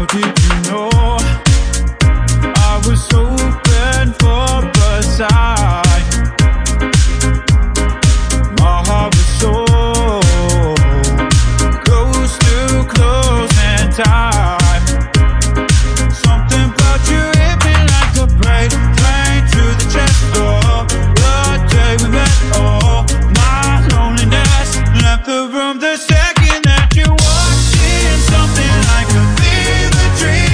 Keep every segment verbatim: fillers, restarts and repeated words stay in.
did you know I was open for a sign? My heart was so close to close and tight. Something about you hit me like a break, train to the chest door. The day we met, oh, my loneliness left the room the second that you walked in. Something like a fever dream.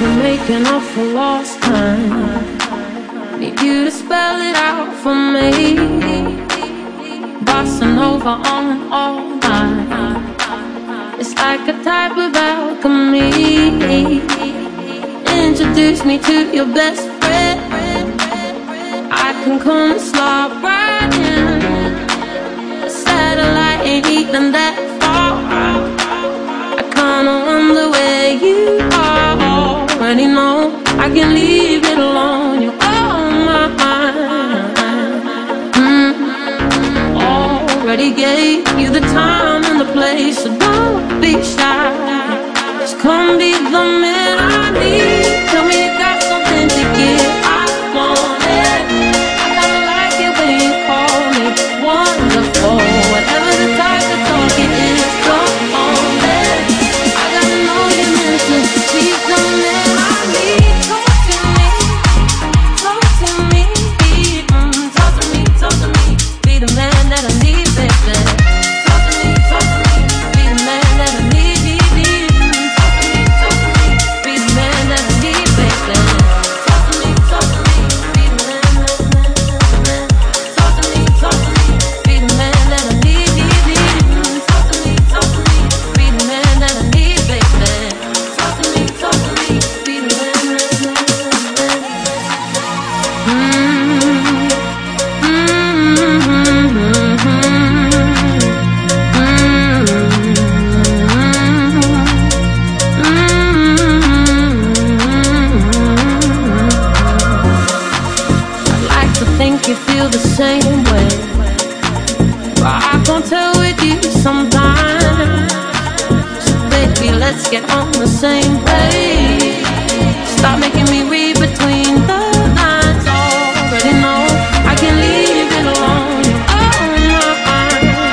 We're making up for lost time. Need you to spell it out for me. Bossa Nova on and all night. It's like a type of alchemy. Introduce me to your best friend. I can come and slide right in. A satellite ain't even that far. I kinda wonder where you are. Already know I can leave it alone. You're on my mind. mm. Already gave you the time and the place, so don't be shy. Just come be the man I need. Tell me you got something to give. I want it. I kinda like it when you call me wonderful. Whatever the type of talk it is, come on it. I gotta know you meant to be the man I need. Talk to me, talk to me, mm, talk to me, talk to me. Be the man that I need, baby. Talk to me, talk to me. Be the man that I need. Talk to me, talk to me. Be the man that I need, baby. Talk to me, talk to me. Be the man, man, man, man. Talk to me, talk to me. Be the man that I need. Talk to me, talk to me. Be the man that I need, baby. Talk to me, talk to me. Be the man, man, man, man. I'd like to think you feel the same way, but I can't tell with you sometimes. So baby, let's get on the same page. Stop making me read between the lines. Already know I can leave it alone. Oh my,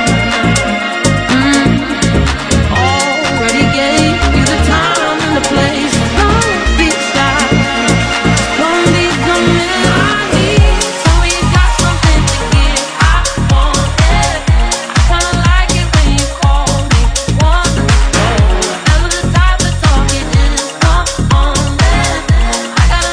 mm. Already gave you the time and the place. Don't be shy. Don't be the man I need. Tell me you got something to give. I want it. I kinda like it when you call me wonderful. Whatever the type of talk it is, come on it. I gotta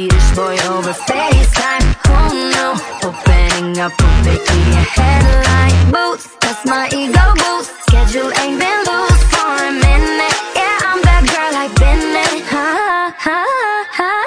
Swedish boy over FaceTime. Oh no, opening up a baby a headline. Boots, that's my ego boost. Schedule ain't been loose for a minute. Yeah, I'm that girl I've been in. Ha ha ha ha.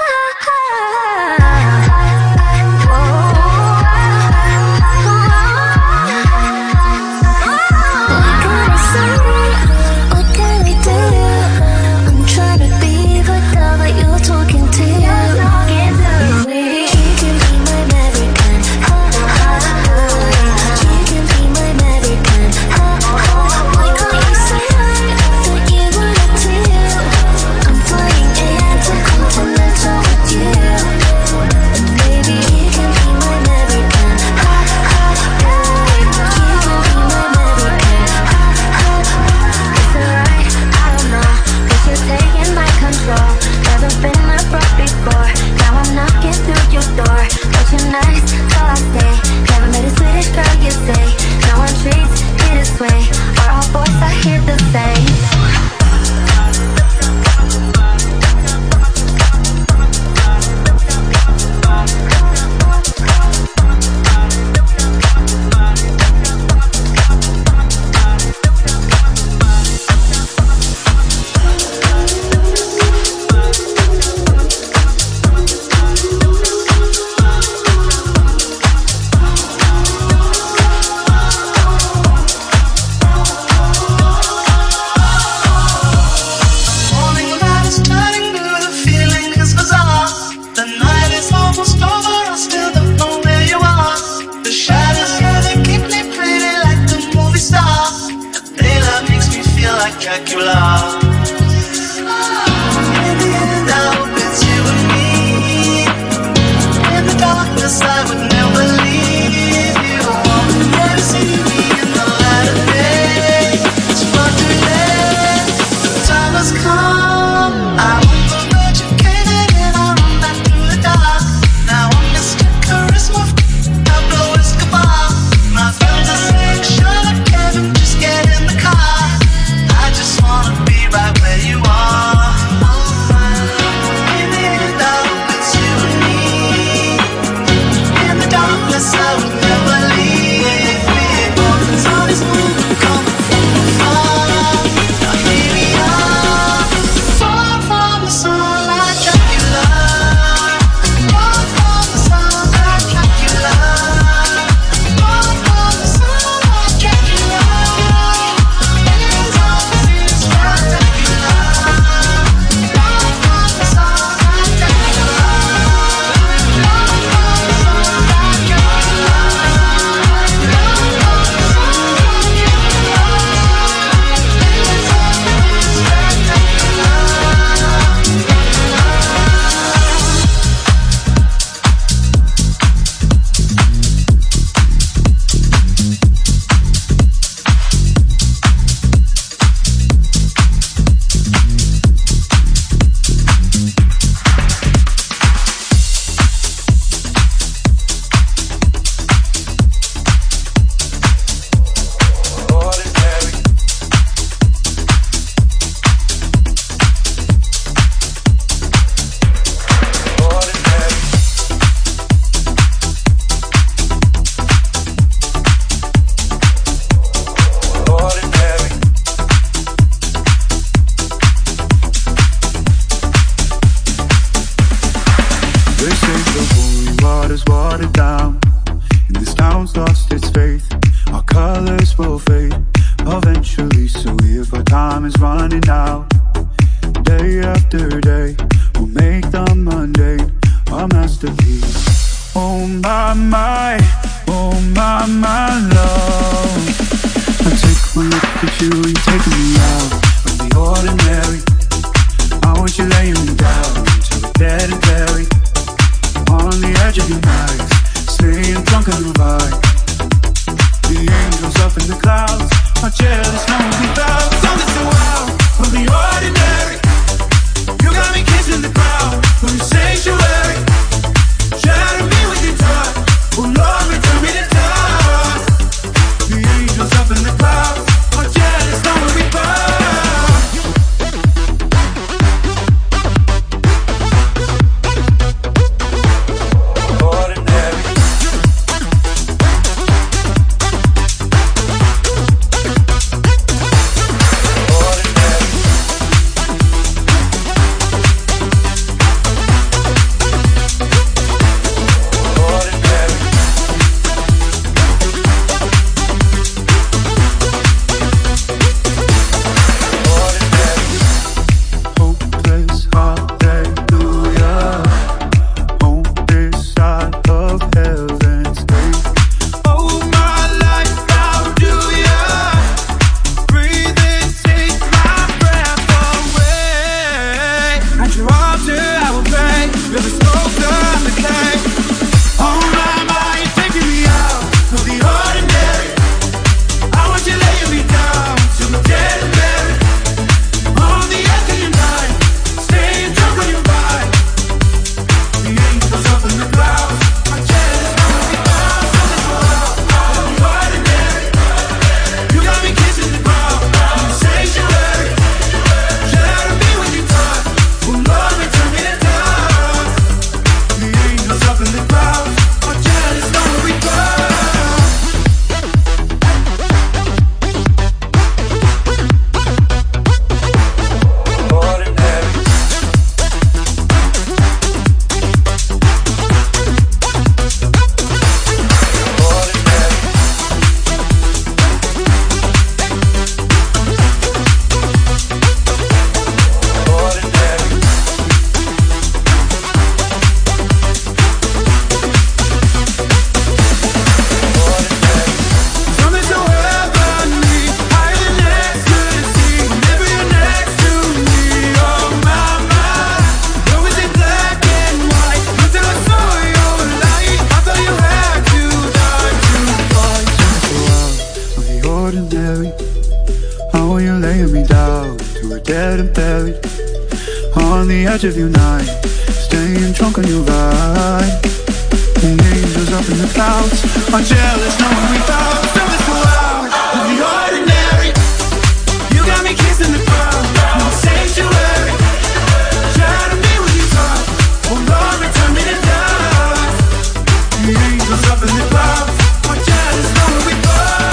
edge of your night, staying drunk on your ride. And angels up in the clouds are jealous knowing we found something so out of the ordinary. You got me kissing the ground, no sanctuary. Try to be what you thought, oh Lord, return me to dust. The angels up in the clouds are jealous knowing we found.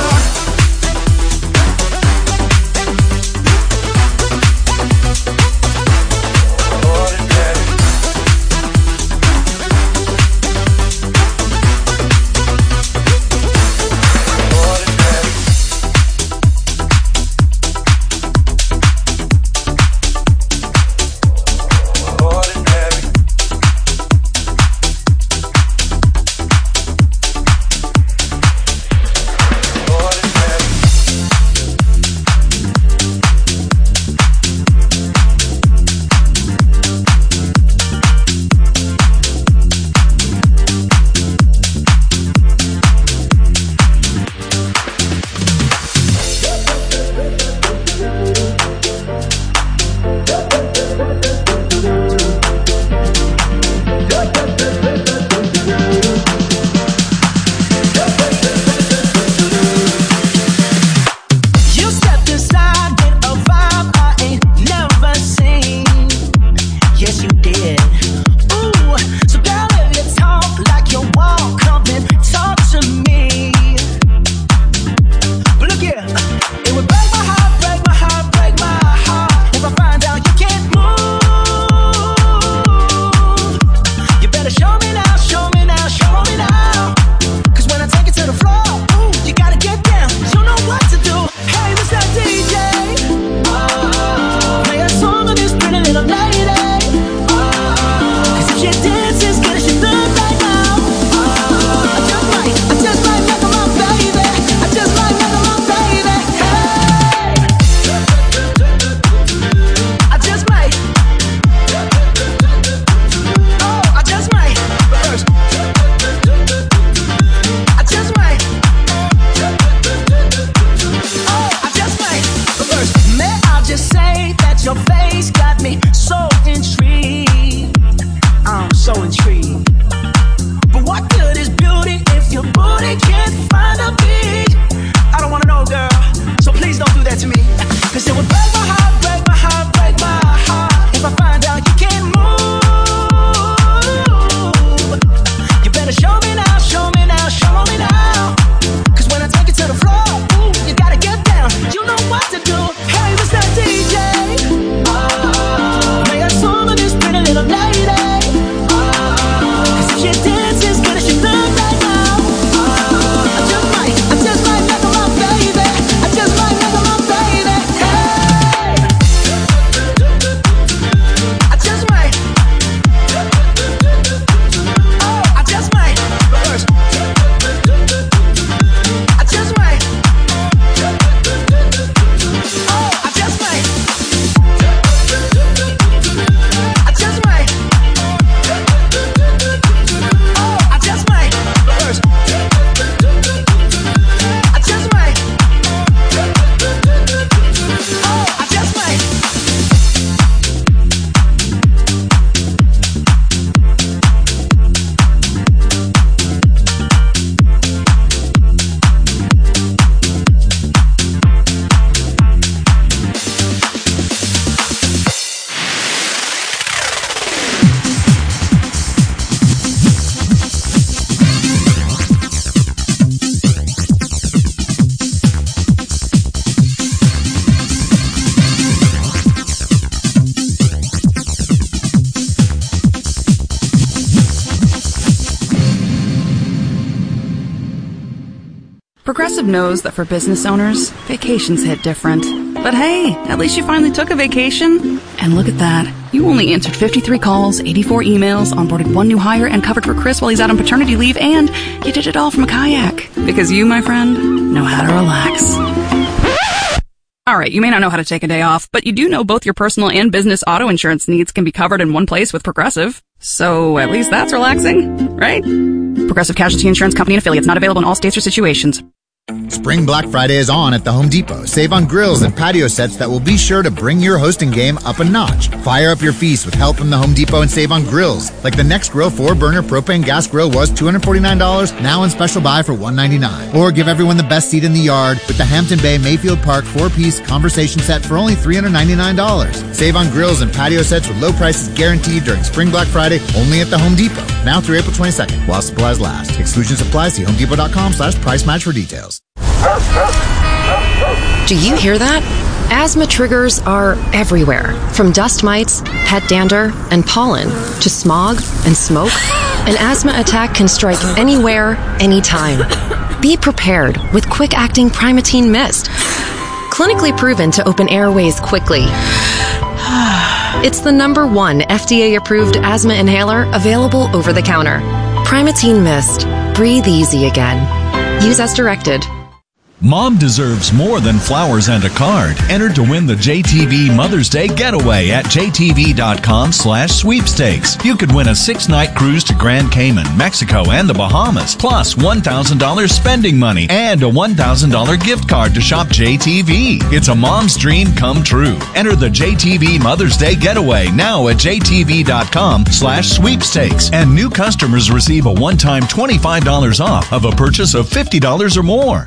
Progressive knows that for business owners, vacations hit different. But hey, at least you finally took a vacation. And look at that. You only answered fifty-three calls, eighty-four emails, onboarded one new hire, and covered for Chris while he's out on paternity leave, and you did it all from a kayak. Because you, my friend, know how to relax. Alright, you may not know how to take a day off, but you do know both your personal and business auto insurance needs can be covered in one place with Progressive. So at least that's relaxing, right? Progressive Casualty Insurance Company and affiliates, not available in all states or situations. Spring Black Friday is on at the Home Depot. Save on grills and patio sets that will be sure to bring your hosting game up a notch. Fire up your feast with help from the Home Depot and save on grills. Like the Next Grill four burner propane gas grill was two hundred forty-nine dollars, now on special buy for one hundred ninety-nine dollars. Or give everyone the best seat in the yard with the Hampton Bay Mayfield Park four-piece conversation set for only three hundred ninety-nine dollars. Save on grills and patio sets with low prices guaranteed during Spring Black Friday only at the Home Depot. Now through April twenty-second, while supplies last. Exclusions apply. See homedepot.com slash price match for details. Do you hear that? Asthma triggers are everywhere, from dust mites, pet dander, and pollen, to smog and smoke. An asthma attack can strike anywhere, anytime. Be prepared with quick-acting Primatene Mist. Clinically proven to open airways quickly. It's the number one F D A-approved asthma inhaler available over the counter. Primatene Mist. Breathe easy again. Use as directed. Mom deserves more than flowers and a card. Enter to win the J T V Mother's Day Getaway at jtv.com slash sweepstakes. You could win a six-night cruise to Grand Cayman, Mexico, and the Bahamas, plus one thousand dollars spending money and a one thousand dollars gift card to shop J T V. It's a mom's dream come true. Enter the J T V Mother's Day Getaway now at jtv.com slash sweepstakes. And new customers receive a one-time twenty-five dollars off of a purchase of fifty dollars or more.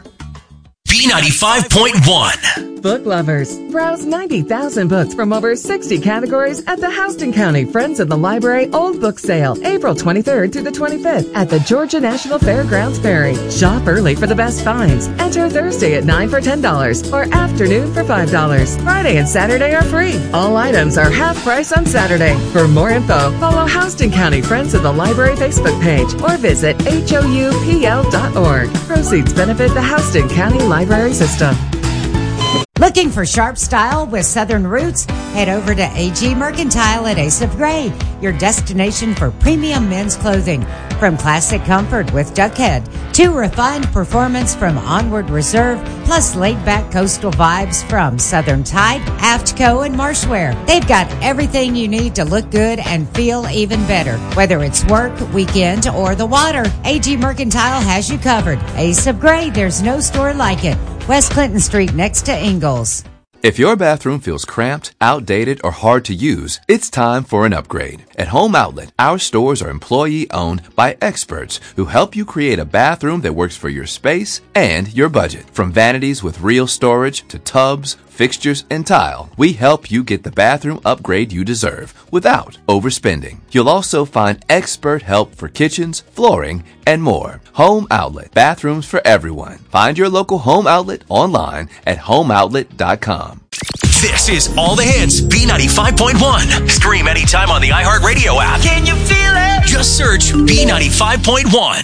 B ninety-five point one. Book lovers, browse ninety thousand books from over sixty categories at the Houston County Friends of the Library Old Book Sale, April twenty-third through the twenty-fifth at the Georgia National Fairgrounds Ferry. Shop early for the best finds. Enter Thursday at nine for ten dollars or afternoon for five dollars. Friday and Saturday are free. All items are half price on Saturday. For more info, follow Houston County Friends of the Library Facebook page or visit H O U P L dot org. Proceeds benefit the Houston County Library System. Looking for sharp style with Southern roots? Head over to A G Mercantile at Ace of Grade, your destination for premium men's clothing. From classic comfort with Duckhead to refined performance from Onward Reserve, plus laid-back coastal vibes from Southern Tide, Aftco, and Marshwear. They've got everything you need to look good and feel even better. Whether it's work, weekend, or the water, A G Mercantile has you covered. Ace of Grade, there's no store like it. West Clinton Street next to Ingalls. If your bathroom feels cramped, outdated, or hard to use, it's time for an upgrade. At Home Outlet, our stores are employee-owned by experts who help you create a bathroom that works for your space and your budget. From vanities with real storage to tubs, fixtures, and tile, we help you get the bathroom upgrade you deserve without overspending. You'll also find expert help for kitchens, flooring, and more. Home Outlet, bathrooms for everyone. Find your local Home Outlet online at home outlet dot com. This is All the Hits, B ninety-five point one. Stream anytime on the iHeartRadio app. Can you feel it? Just search B ninety-five point one.